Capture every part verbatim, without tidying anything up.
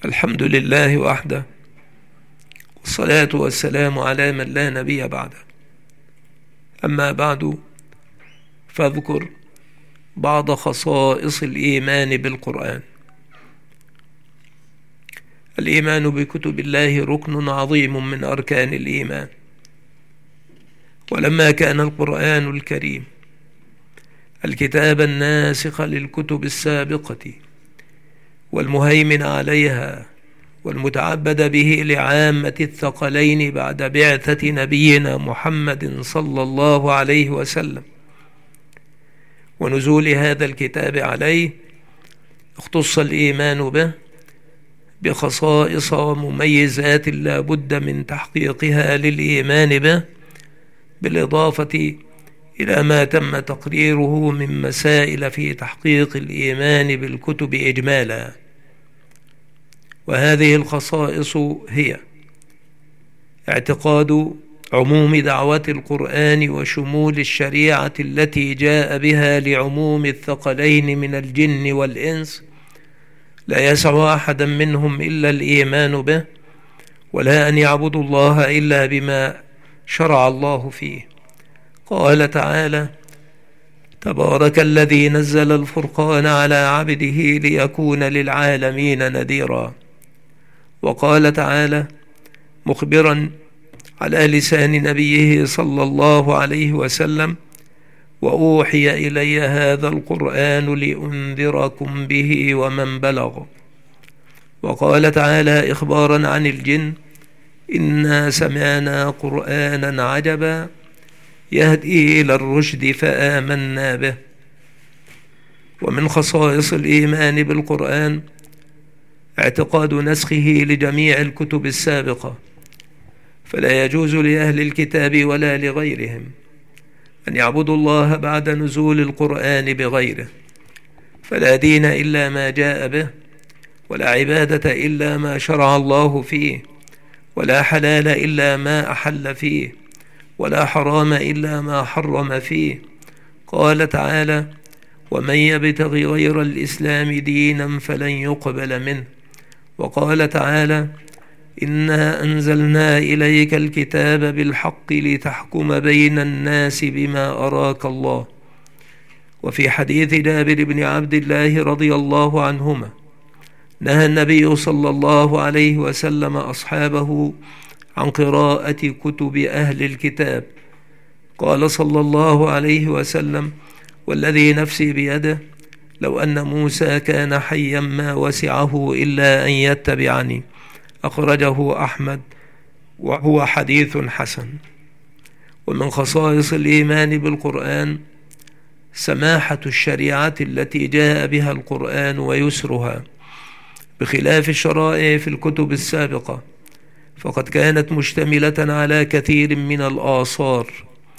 الحمد لله وحده، والصلاة والسلام على من لا نبي بعده. أما بعد، فاذكر بعض خصائص الإيمان بالقرآن. الإيمان بكتب الله ركن عظيم من أركان الإيمان، ولما كان القرآن الكريم الكتاب الناسخ للكتب السابقة والمهيمن عليها والمتعبد به لعامة الثقلين بعد بعثة نبينا محمد صلى الله عليه وسلم ونزول هذا الكتاب عليه، اختص الإيمان به بخصائص ومميزات لا بد من تحقيقها للإيمان به، بالإضافة إلى ما تم تقريره من مسائل في تحقيق الإيمان بالكتب إجمالا. وهذه الخصائص هي: اعتقاد عموم دعوة القرآن وشمول الشريعة التي جاء بها لعموم الثقلين من الجن والإنس، لا يسع أحدا منهم إلا الإيمان به، ولا أن يعبدوا الله إلا بما شرع الله فيه. قال تعالى: تبارك الذي نزل الفرقان على عبده ليكون للعالمين نذيرا. وقال تعالى مخبرا على لسان نبيه صلى الله عليه وسلم: وأوحي إلي هذا القرآن لأنذركم به ومن بلغ. وقال تعالى إخبارا عن الجن: إنا سمعنا قرآنا عجبا يهدي إلى الرشد فآمنا به. ومن خصائص الإيمان بالقرآن اعتقاد نسخه لجميع الكتب السابقة، فلا يجوز لأهل الكتاب ولا لغيرهم أن يعبدوا الله بعد نزول القرآن بغيره، فلا دين إلا ما جاء به، ولا عبادة إلا ما شرع الله فيه، ولا حلال إلا ما أحل فيه، ولا حرام إلا ما حرم فيه. قال تعالى: ومن يبتغي غير الإسلام دينا فلن يقبل منه. وقال تعالى: إنا أنزلنا إليك الكتاب بالحق لتحكم بين الناس بما أراك الله. وفي حديث جابر بن عبد الله رضي الله عنهما نهى النبي صلى الله عليه وسلم أصحابه عن قراءة كتب أهل الكتاب. قال صلى الله عليه وسلم: والذي نفسي بيده لو أن موسى كان حيا ما وسعه إلا أن يتبعني. أخرجه أحمد وهو حديث حسن. ومن خصائص الإيمان بالقرآن سماحة الشريعة التي جاء بها القرآن ويسرها، بخلاف الشرائع في الكتب السابقة، فقد كانت مشتملة على كثير من الآثار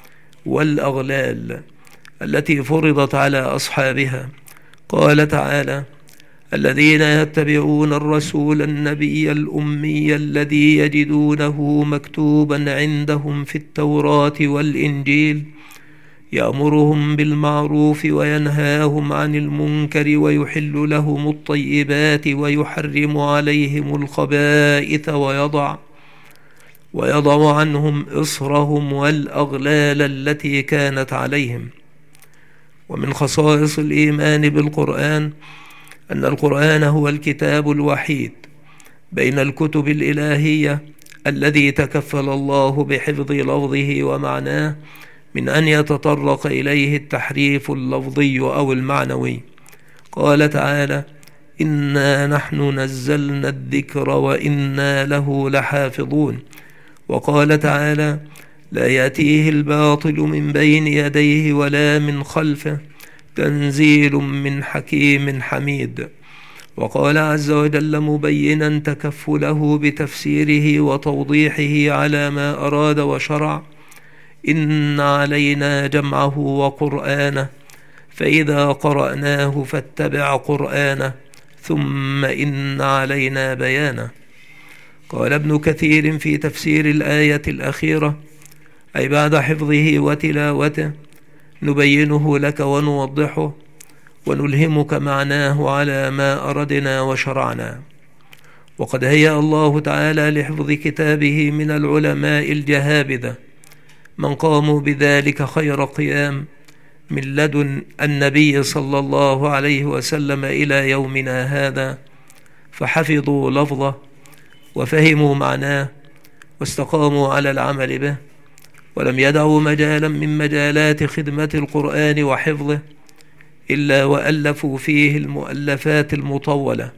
والأغلال التي فرضت على أصحابها. قال تعالى: الذين يتبعون الرسول النبي الأمي الذي يجدونه مكتوبا عندهم في التوراة والإنجيل يأمرهم بالمعروف وينهاهم عن المنكر ويحل لهم الطيبات ويحرم عليهم الخبائث ويضع ويضع عنهم إصرهم والأغلال التي كانت عليهم. ومن خصائص الإيمان بالقرآن أن القرآن هو الكتاب الوحيد بين الكتب الإلهية الذي تكفل الله بحفظ لفظه ومعناه من أن يتطرق إليه التحريف اللفظي أو المعنوي. قال تعالى: إنا نحن نزلنا الذكر وإنا له لحافظون. وقال تعالى: لا يأتيه الباطل من بين يديه ولا من خلفه تنزيل من حكيم حميد. وقال عز وجل مبينا تكفله بتفسيره وتوضيحه على ما أراد وشرع: إن علينا جمعه وقرآنه فإذا قرأناه فاتبع قرآنه ثم إن علينا بيانه. قال ابن كثير في تفسير الآية الأخيرة: أي بعد حفظه وتلاوته نبينه لك ونوضحه ونلهمك معناه على ما أردنا وشرعنا. وقد هيأ الله تعالى لحفظ كتابه من العلماء الجهابذة من قاموا بذلك خير قيام من لدن النبي صلى الله عليه وسلم إلى يومنا هذا، فحفظوا لفظه وفهموا معناه واستقاموا على العمل به، ولم يدعوا مجالا من مجالات خدمة القرآن وحفظه إلا وألفوا فيه المؤلفات المطولة،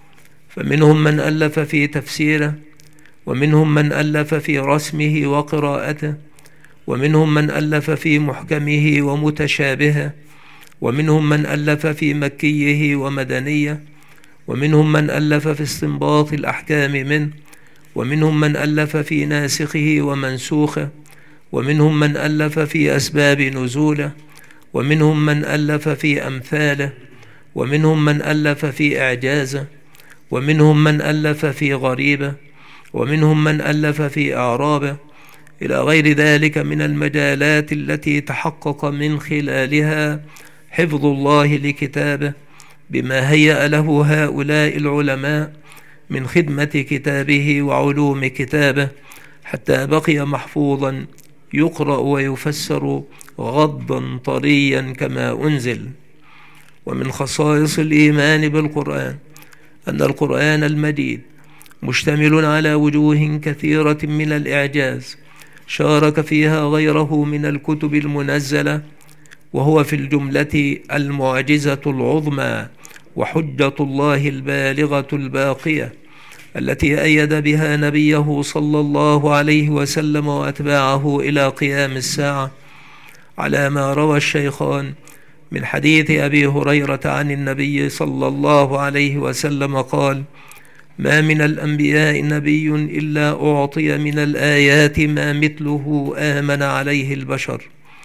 فمنهم من ألف في تفسيره، ومنهم من ألف في رسمه وقراءته، ومنهم من ألف في محكمه ومتشابهه، ومنهم من ألف في مكيه ومدنيه، ومنهم من ألف في استنباط الأحكام منه، ومنهم من ألف في ناسخه ومنسوخه، ومنهم من ألف في أسباب نزوله، ومنهم من ألف في أمثاله، ومنهم من ألف في إعجازه، ومنهم من ألف في غريبه، ومنهم من ألف في أعرابه، إلى غير ذلك من المجالات التي تحقق من خلالها حفظ الله لكتابه بما هيأ له هؤلاء العلماء من خدمة كتابه وعلوم كتابه، حتى بقي محفوظا يقرأ ويفسر غضا طريا كما أنزل. ومن خصائص الإيمان بالقرآن أن القرآن المجيد مشتمل على وجوه كثيرة من الإعجاز شارك فيها غيره من الكتب المنزلة، وهو في الجملة المعجزة العظمى وحجة الله البالغة الباقية التي أيد بها نبيه صلى الله عليه وسلم وأتباعه إلى قيام الساعة، على ما روى الشيخان من حديث أبي هريرة عن النبي صلى الله عليه وسلم قال: ما من الأنبياء نبي إلا أعطي من الآيات ما مثله آمن عليه البشر،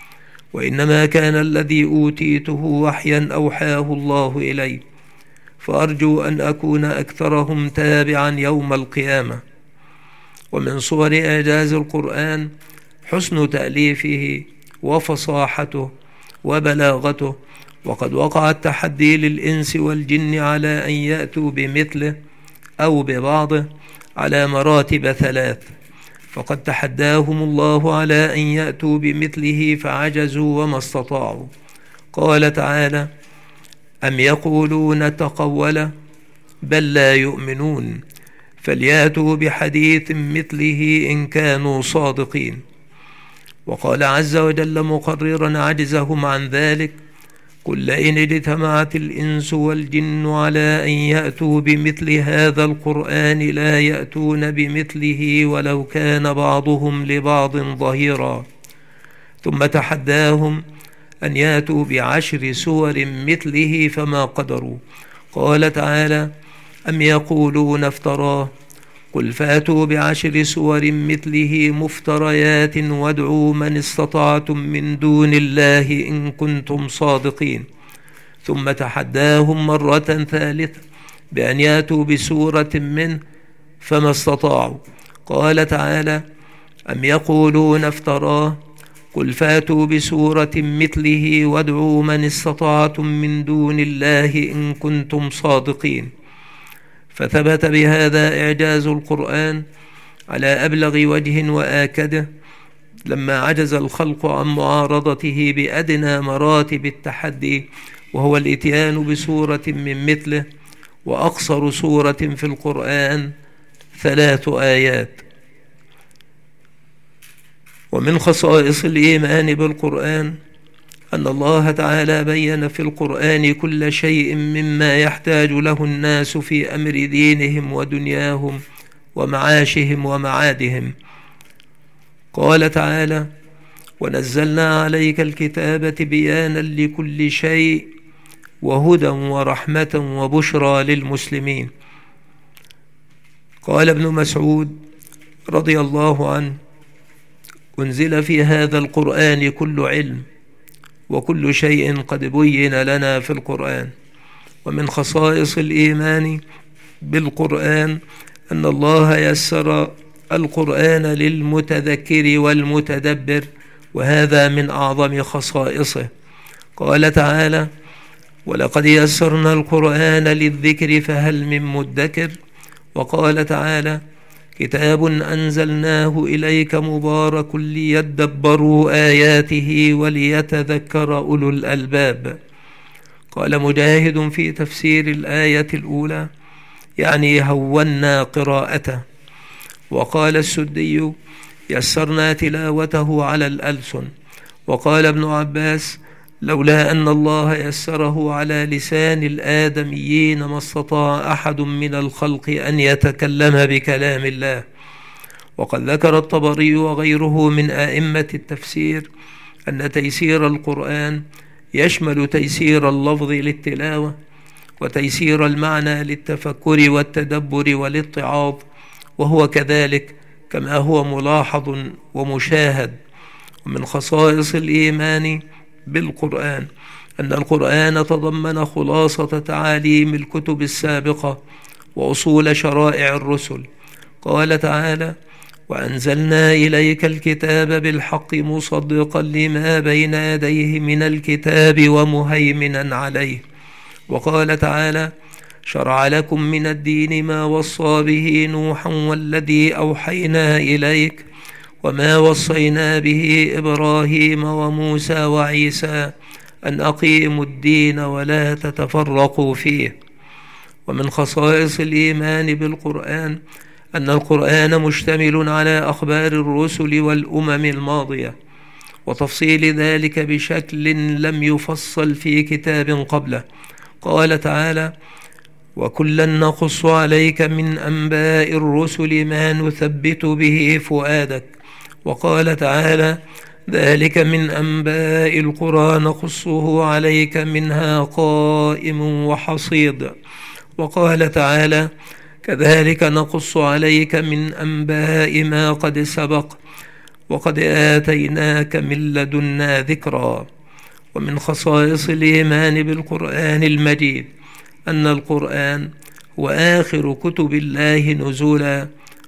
وإنما كان الذي أوتيته وحيا أوحاه الله إلي، فأرجو أن أكون أكثرهم تابعا يوم القيامة. ومن صور إعجاز القرآن حسن تأليفه وفصاحته وبلاغته، وقد وقع التحدي للإنس والجن على أن يأتوا بمثله أو ببعضه على مراتب ثلاث، فقد تحداهم الله على أن يأتوا بمثله فعجزوا وما استطاعوا. قال تعالى: أم يقولون تقوله بل لا يؤمنون فليأتوا بحديث مثله إن كانوا صادقين. وقال عز وجل مقررا عجزهم عن ذلك: قل لئن اجتمعت الإنس والجن على أن يأتوا بمثل هذا القرآن لا يأتون بمثله ولو كان بعضهم لبعض ظهيرا. ثم تحداهم أن يأتوا بعشر سور مثله فما قدروا. قال تعالى: أم يقولون افتراه قل فأتوا بعشر سور مثله مفتريات وادعوا من استطعتم من دون الله إن كنتم صادقين. ثم تحداهم مرة ثالثة بأن يأتوا بسورة منه فما استطاعوا. قال تعالى: أم يقولون افتراه قل فأتوا بسورة مثله وادعوا من استطعتم من دون الله إن كنتم صادقين. فثبت بهذا إعجاز القرآن على أبلغ وجه وآكده لما عجز الخلق عن معارضته بأدنى مراتب التحدي، وهو الإتيان بسورة من مثله، وأقصر سورة في القرآن ثلاث آيات. ومن خصائص الإيمان بالقرآن أن الله تعالى بين في القرآن كل شيء مما يحتاج له الناس في أمر دينهم ودنياهم ومعاشهم ومعادهم. قال تعالى: ونزلنا عليك الكتاب بيانا لكل شيء وهدى ورحمة وبشرى للمسلمين. قال ابن مسعود رضي الله عنه: أنزل في هذا القرآن كل علم وكل شيء قد بين لنا في القرآن. ومن خصائص الإيمان بالقرآن أن الله يسر القرآن للمتذكر والمتدبر، وهذا من أعظم خصائصه. قال تعالى: ولقد يسرنا القرآن للذكر فهل من مدكر. وقال تعالى: كتاب أنزلناه إليك مبارك ليدبروا آياته وليتذكر أولو الألباب. قال مجاهد في تفسير الآية الأولى: يعني هونا قراءته. وقال السدي: يسرنا تلاوته على الألسن. وقال ابن عباس: لولا أن الله يسره على لسان الآدميين ما استطاع أحد من الخلق أن يتكلم بكلام الله. وقد ذكر الطبري وغيره من أئمة التفسير أن تيسير القرآن يشمل تيسير اللفظ للتلاوة، وتيسير المعنى للتفكر والتدبر والاتعاظ، وهو كذلك كما هو ملاحظ ومشاهد. ومن خصائص الإيمان بالقرآن أن القرآن تضمن خلاصة تعاليم الكتب السابقة وأصول شرائع الرسل. قال تعالى: وأنزلنا إليك الكتاب بالحق مصدقا لما بين يديه من الكتاب ومهيمنا عليه. وقال تعالى: شرع لكم من الدين ما وصى به نوحا والذي أوحينا إليك وما وصينا به إبراهيم وموسى وعيسى أن أقيموا الدين ولا تتفرقوا فيه. ومن خصائص الإيمان بالقرآن أن القرآن مشتمل على أخبار الرسل والأمم الماضية، وتفصيل ذلك بشكل لم يفصل في كتاب قبله. قال تعالى: وكلا نقص عليك من أنباء الرسل ما نثبت به فؤادك. وقال تعالى: ذلك من أنباء القرى نقصه عليك منها قائم وحصيد. وقال تعالى: كذلك نقص عليك من أنباء ما قد سبق وقد آتيناك من لدنا ذكرا. ومن خصائص الإيمان بالقرآن المجيد أن القرآن هو آخر كتب الله نزولا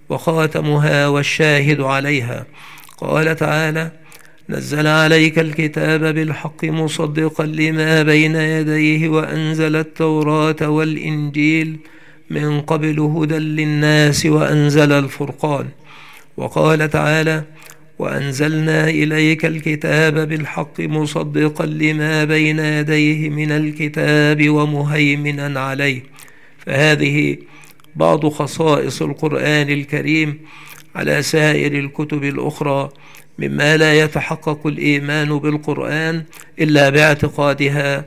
وخاتمها والشاهد عليها. قال تعالى: نزل عليك الكتاب بالحق مصدقا لما بين يديه وأنزل التوراة والإنجيل من قبل هدى للناس وأنزل الفرقان. وقال تعالى: وأنزلنا إليك الكتاب بالحق مصدقا لما بين يديه من الكتاب ومهيمنا عليه. فهذه بعض خصائص القرآن الكريم على سائر الكتب الأخرى، مما لا يتحقق الإيمان بالقرآن إلا باعتقادها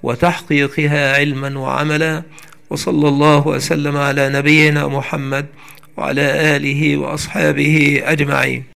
وتحقيقها علما وعملا. وصلى الله وسلم على نبينا محمد وعلى آله وأصحابه أجمعين.